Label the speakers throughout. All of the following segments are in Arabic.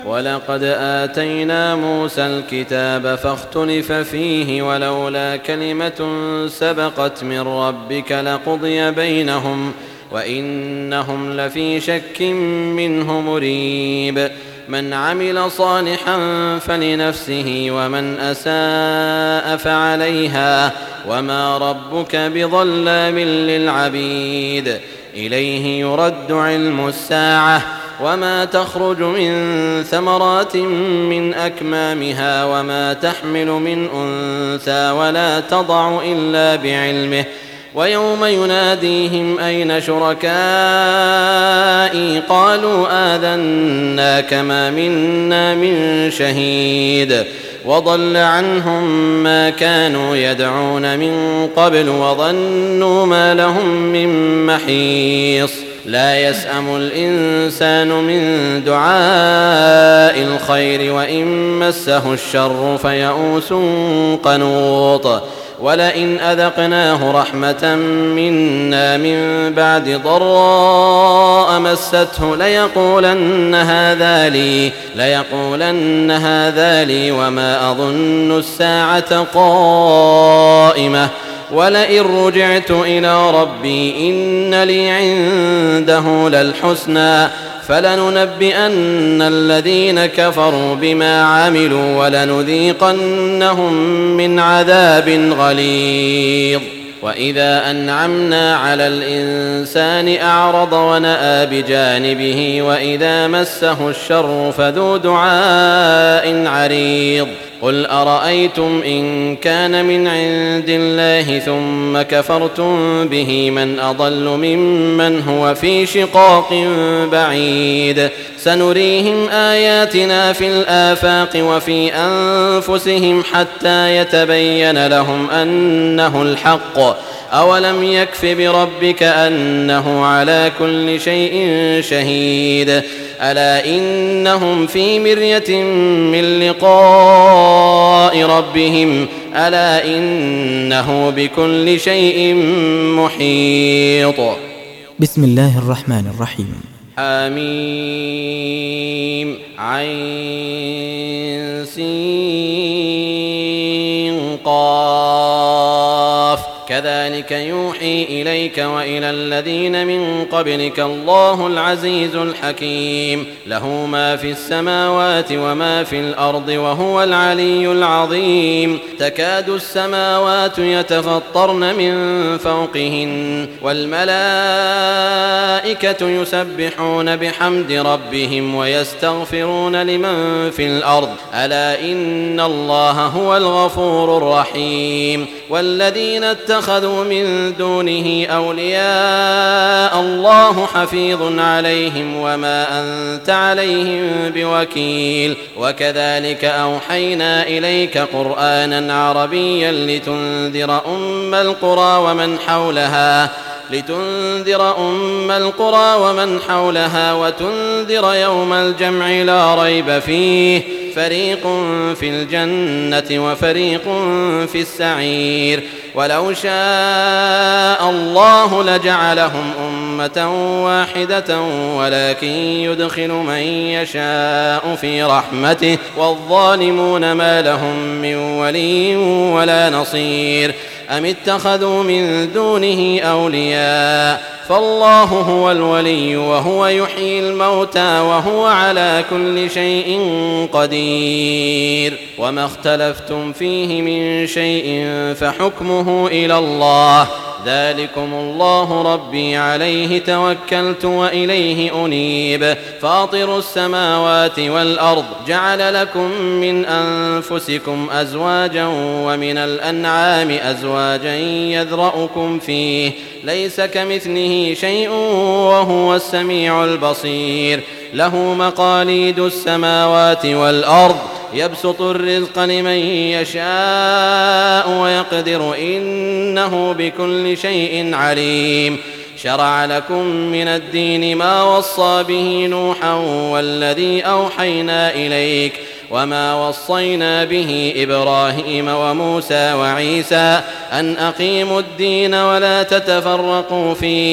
Speaker 1: ولقد آتينا موسى الكتاب فاختلف فيه ولولا كلمة سبقت من ربك لقضي بينهم وإنهم لفي شك منه مريب من عمل صالحا فلنفسه ومن أساء فعليها وما ربك بظلام للعبيد إليه يرد علم الساعة وما تخرج من ثمرات من أكمامها وما تحمل من أنثى ولا تضع إلا بعلمه ويوم يناديهم أين شركائي قالوا آذناك ما منا من شهيد وضل عنهم ما كانوا يدعون من قبل وظنوا ما لهم من محيص لا يسأم الإنسان من دعاء الخير وإن مسه الشر فيئوس قنوط ولئن أذقناه رحمة منا من بعد ضراء مسته ليقولن هذا لي وما أظن الساعة قائمة ولئن رجعت إلى ربي إن لي عنده للحسنى فلننبئن الذين كفروا بما عملوا ولنذيقنهم من عذاب غليظ وإذا أنعمنا على الإنسان أعرض ونأى بجانبه وإذا مسه الشر فذو دعاء عريض قل أرأيتم إن كان من عند الله ثم كفرتم به من أضل ممن هو في شقاق بعيد سنريهم آياتنا في الآفاق وفي أنفسهم حتى يتبين لهم أنه الحق أولم يكف بربك أنه على كل شيء شهيد ألا إنهم في مرية من لقاء ربهم ألا إنه بكل شيء محيط.
Speaker 2: بسم الله الرحمن الرحيم.
Speaker 1: حميم عين سين قاف كذلك يوحي إليك وإلى الذين من قبلك الله العزيز الحكيم له ما في السماوات وما في الأرض وهو العلي العظيم تكاد السماوات يتفطرن من فوقهن والملائكة يسبحون بحمد ربهم ويستغفرون لمن في الأرض ألا إن الله هو الغفور الرحيم والذين اتخذوا من دونه أولياء الله حفيظ عليهم وما أنت عليهم بوكيل وكذلك أوحينا إليك قرآنا عربيا لتنذر أم القرى ومن حولها وتنذر يوم الجمع لا ريب فيه فريق في الجنة وفريق في السعير ولو شاء الله لجعلهم أمة واحدة ولكن يدخل من يشاء في رحمته والظالمون ما لهم من ولي ولا نصير أم اتخذوا من دونه أولياء فالله هو الولي وهو يحيي الموتى وهو على كل شيء قدير وما اختلفتم فيه من شيء فحكمه إلى الله ذلكم الله ربي عليه توكلت وإليه أنيب فاطر السماوات والأرض جعل لكم من أنفسكم أزواجا ومن الأنعام أزواجا يذرأكم فيه ليس كمثله شيء وهو السميع البصير له مقاليد السماوات والأرض يبسط الرزق لمن يشاء ويقدر إنه بكل شيء عليم شرع لكم من الدين ما وصى به نوحا والذي أوحينا إليك وما وصينا به إبراهيم وموسى وعيسى أن أقيموا الدين ولا تتفرقوا فيه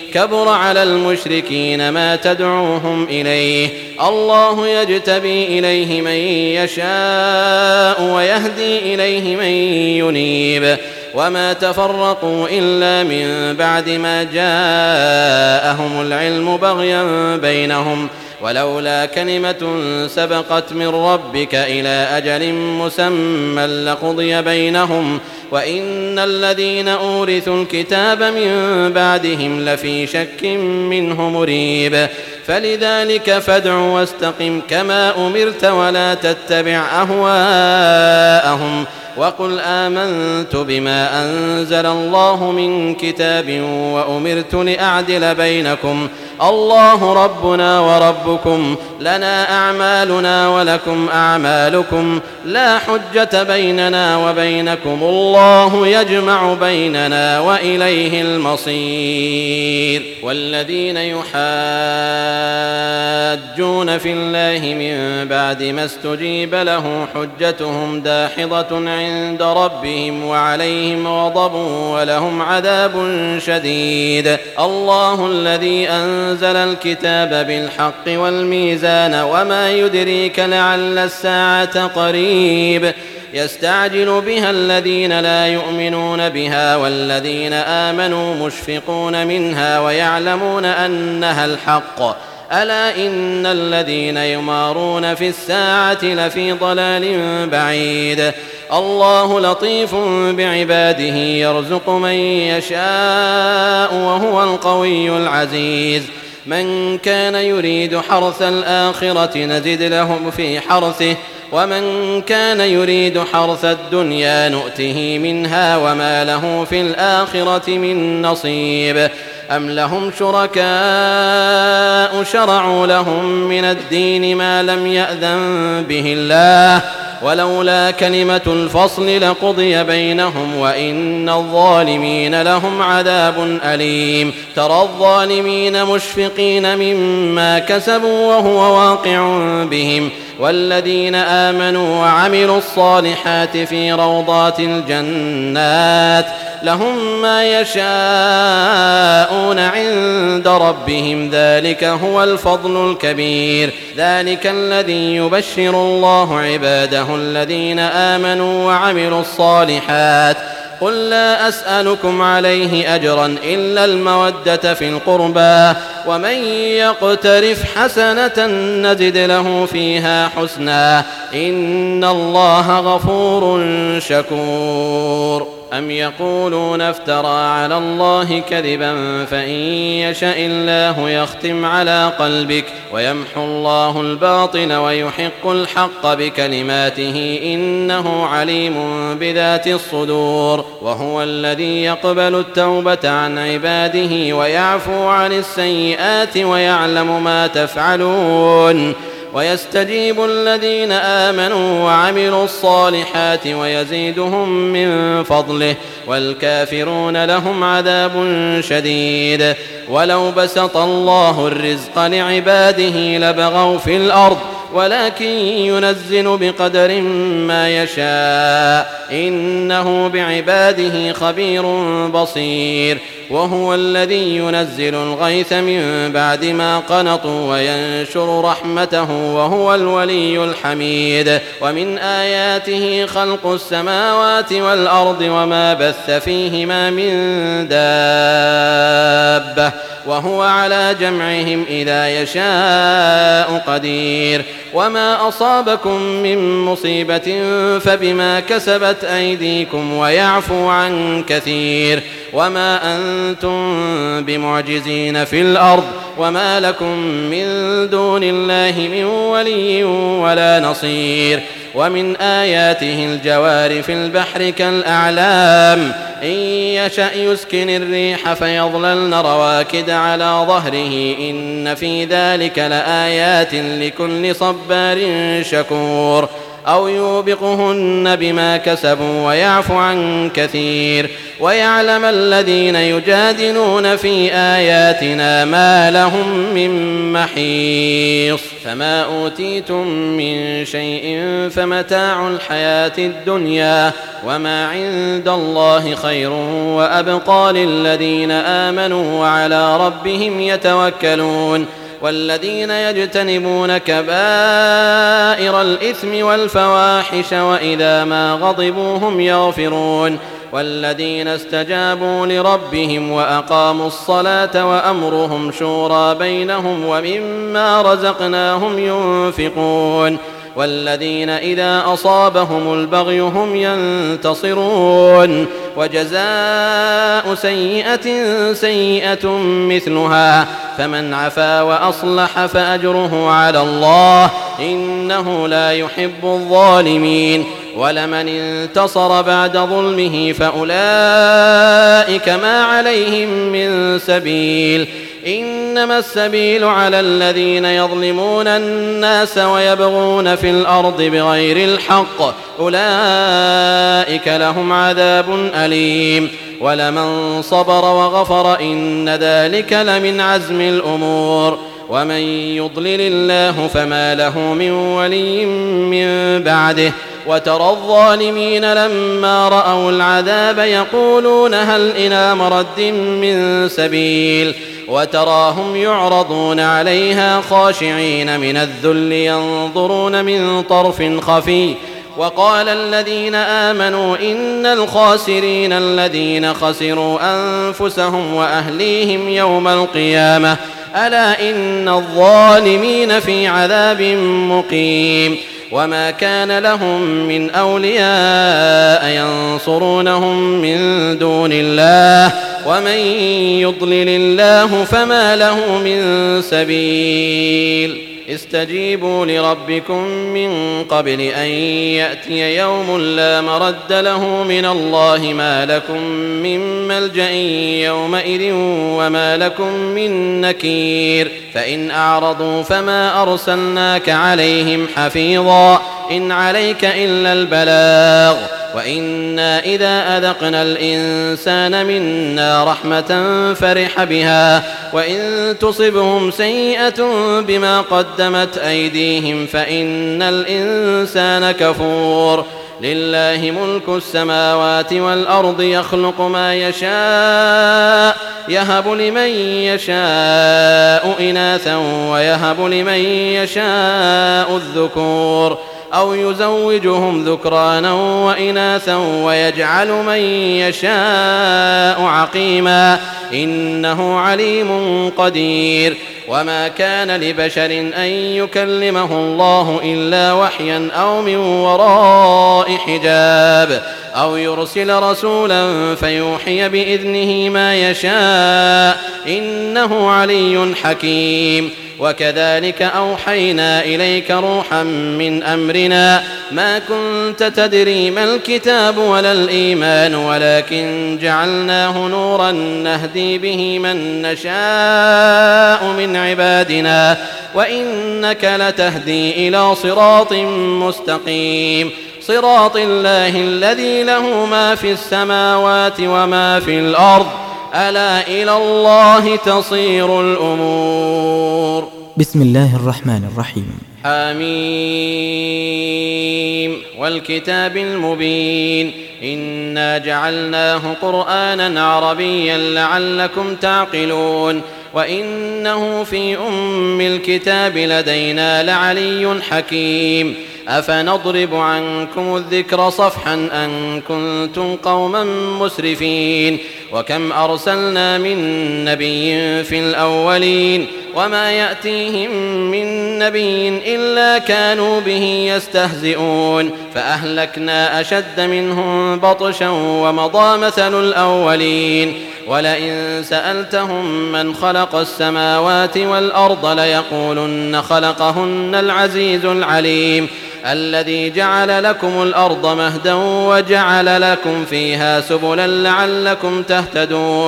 Speaker 1: كبر على المشركين ما تدعوهم إليه الله يجتبي إليه من يشاء ويهدي إليه من ينيب وما تفرقوا إلا من بعد ما جاءهم العلم بغيا بينهم ولولا كلمة سبقت من ربك إلى أجل مسمى لقضي بينهم وإن الذين أورثوا الكتاب من بعدهم لفي شك منه مريب فلذلك فادع واستقم كما أمرت ولا تتبع أهواءهم وقل آمنت بما أنزل الله من كتاب وأمرت لأعدل بينكم الله ربنا وربكم لنا أعمالنا ولكم أعمالكم لا حجة بيننا وبينكم الله يجمع بيننا وإليه المصير والذين يحاجون في الله من بعد ما استجيب له حجتهم داحضة عند ربهم وعليهم غضب ولهم عذاب شديد الله الذي أنزل الكتاب بالحق والميزان وما يدريك لعل الساعة قريب يستعجل بها الذين لا يؤمنون بها والذين آمنوا مشفقون منها ويعلمون أنها الحق ألا إن الذين يمارون في الساعة لفي ضلال بعيد الله لطيف بعباده يرزق من يشاء وهو القوي العزيز من كان يريد حرث الآخرة نزد له في حرثه ومن كان يريد حرث الدنيا نؤته منها وما له في الآخرة من نصيب أم لهم شركاء شرعوا لهم من الدين ما لم يأذن به الله ولولا كلمة الفصل لقضي بينهم وإن الظالمين لهم عذاب أليم ترى الظالمين مشفقين مما كسبوا وهو واقع بهم والذين آمنوا وعملوا الصالحات في روضات الجنات لهم ما يشاءون عند ربهم ذلك هو الفضل الكبير ذلك الذي يبشر الله عباده الذين آمنوا وعملوا الصالحات قل لا أسألكم عليه أجرا إلا المودة في القربى ومن يقترف حسنة نزد له فيها حسنا إن الله غفور شكور أم يقولون افترى على الله كذبا فإن يشاء الله يختم على قلبك ويمحو الله الباطل ويحق الحق بكلماته إنه عليم بذات الصدور وهو الذي يقبل التوبة عن عباده ويعفو عن السيئات ويعلم ما تفعلون ويستجيب الذين آمنوا وعملوا الصالحات ويزيدهم من فضله والكافرون لهم عذاب شديد ولو بسط الله الرزق لعباده لبغوا في الأرض ولكن ينزل بقدر ما يشاء إنه بعباده خبير بصير وهو الذي ينزل الغيث من بعد ما قنطوا وينشر رحمته وهو الولي الحميد ومن آياته خلق السماوات والأرض وما بث فيهما من دابة وهو على جمعهم إذا يشاء قدير وما أصابكم من مصيبة فبما كسبت أيديكم ويعفو عن كثير وما أنتم بمعجزين في الأرض وما لكم من دون الله من ولي ولا نصير ومن آياته الجوار في البحر كالأعلام إن يشأ يسكن الريح فيظللن رواكد على ظهره إن في ذلك لآيات لكل صبار شكور أو يوبقهن بما كسبوا ويعفو عن كثير ويعلم الذين يجادلون في آياتنا ما لهم من محيص. فما أوتيتم من شيء فمتاع الحياة الدنيا وما عند الله خير وأبقى للذين آمنوا وعلى ربهم يتوكلون. والذين يجتنبون كبائر الإثم والفواحش وإذا ما غضبوا هم يغفرون. والذين استجابوا لربهم وأقاموا الصلاة وأمرهم شورى بينهم ومما رزقناهم ينفقون. والذين إذا أصابهم البغي هم ينتصرون. وجزاء سيئة سيئة مثلها فمن عفا وأصلح فأجره على الله إنه لا يحب الظالمين. ولمن انتصر بعد ظلمه فأولئك ما عليهم من سبيل إنما السبيل على الذين يظلمون الناس ويبغون في الأرض بغير الحق أولئك لهم عذاب أليم. ولمن صبر وغفر إن ذلك لمن عزم الأمور. ومن يضلل الله فما له من ولي من بعده. وترى الظالمين لما رأوا العذاب يقولون هل إلى مرد من سبيل وتراهم يعرضون عليها خاشعين من الذل ينظرون من طرف خفي. وقال الذين آمنوا إن الخاسرين الذين خسروا أنفسهم وأهليهم يوم القيامة ألا إن الظالمين في عذاب مقيم. وما كان لهم من أولياء ينصرونهم من دون الله ومن يضلل الله فما له من سبيل. استجيبوا لربكم من قبل أن يأتي يوم لا مرد له من الله ما لكم من ملجأ يومئذ وما لكم من نكير. فإن أعرضوا فما أرسلناك عليهم حفيظا إن عليك إلا البلاغ. وإنا إذا أذقنا الإنسان منا رحمة فرح بها وإن تصبهم سيئة بما قدمت أيديهم فإن الإنسان كفور. لله ملك السماوات والأرض يخلق ما يشاء يهب لمن يشاء إناثا ويهب لمن يشاء الذكور أو يزوجهم ذكرانا وإناثا ويجعل من يشاء عقيما إنه عليم قدير. وما كان لبشر أن يكلمه الله إلا وحيا أو من وراء حجاب أو يرسل رسولا فيوحي بإذنه ما يشاء إنه علي حكيم. وكذلك أوحينا إليك روحا من أمرنا ما كنت تدري ما الكتاب ولا الإيمان ولكن جعلناه نورا نهدي به من نشاء من عبادنا وإنك لتهدي إلى صراط مستقيم. صراط الله الذي له ما في السماوات وما في الأرض ألا إلى الله تصير الأمور.
Speaker 2: بسم الله الرحمن الرحيم.
Speaker 1: حميم والكتاب المبين إنا جعلناه قرآنا عربيا لعلكم تعقلون وإنه في أم الكتاب لدينا لعلي حكيم. أفنضرب عنكم الذكر صفحا أن كنتم قوما مسرفين وكم أرسلنا من نبي في الأولين وما يأتيهم من نبي إلا كانوا به يستهزئون فأهلكنا أشد منهم بطشا ومضى مثل الأولين. ولئن سألتهم من خلق السماوات والأرض ليقولن خلقهن العزيز العليم الذي جعل لكم الأرض مهدا وجعل لكم فيها سبلا لعلكم تهتدون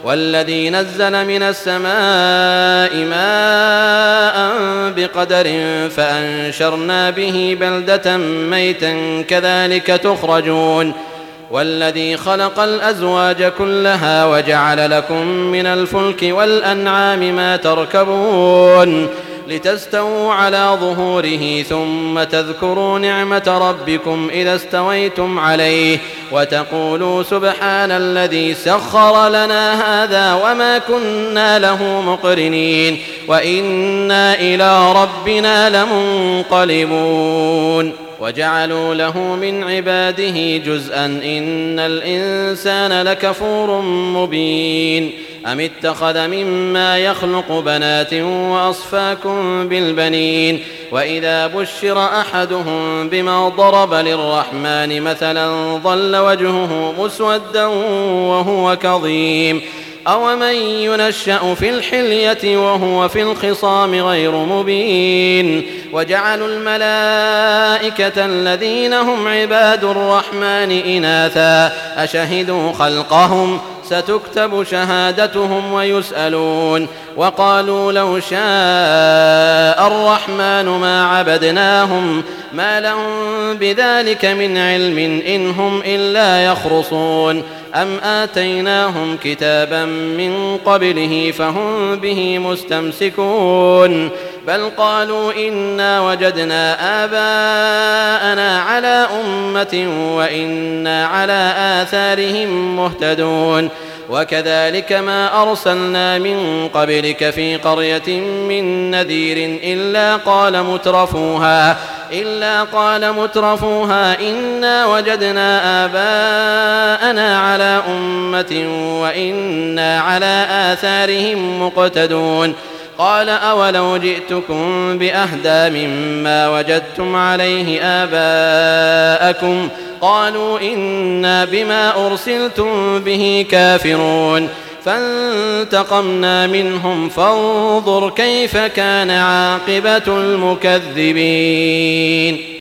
Speaker 1: والذي نزل من السماء ماء بقدر فأنشرنا به بلدة ميتا كذلك تخرجون والذي خلق الأزواج كلها وجعل لكم من الفلك والأنعام ما تركبون لتستووا على ظهوره ثم تذكروا نعمة ربكم إذا استويتم عليه وتقولوا سبحان الذي سخر لنا هذا وما كنا له مقرنين وإنا إلى ربنا لمنقلبون وجعلوا له من عباده جزءا إن الإنسان لكفور مبين أم اتخذ مما يخلق بنات وأصفاكم بالبنين وإذا بشر أحدهم بما ضرب للرحمن مثلا ظل وجهه مسودا وهو كظيم أومن ينشأ في الحلية وهو في الخصام غير مبين وجعلوا الملائكة الذين هم عباد الرحمن إناثا أشهدوا خلقهم ستكتب شهادتهم ويسألون وقالوا لو شاء الرحمن ما عبدناهم ما لهم بذلك من علم إن هم إلا يخرصون أم آتيناهم كتابا من قبله فهم به مستمسكون بل قالوا إنا وجدنا آباءنا على أمة وإنا على آثارهم مهتدون وكذلك ما أرسلنا من قبلك في قرية من نذير إلا قال مترفوها إنا وجدنا آباءنا على أمة وإنا على آثارهم مقتدون قال أولو جئتكم بأهدى مما وجدتم عليه آباءكم قالوا إنا بما أرسلتم به كافرون فانتقمنا منهم فانظر كيف كان عاقبة المكذبين.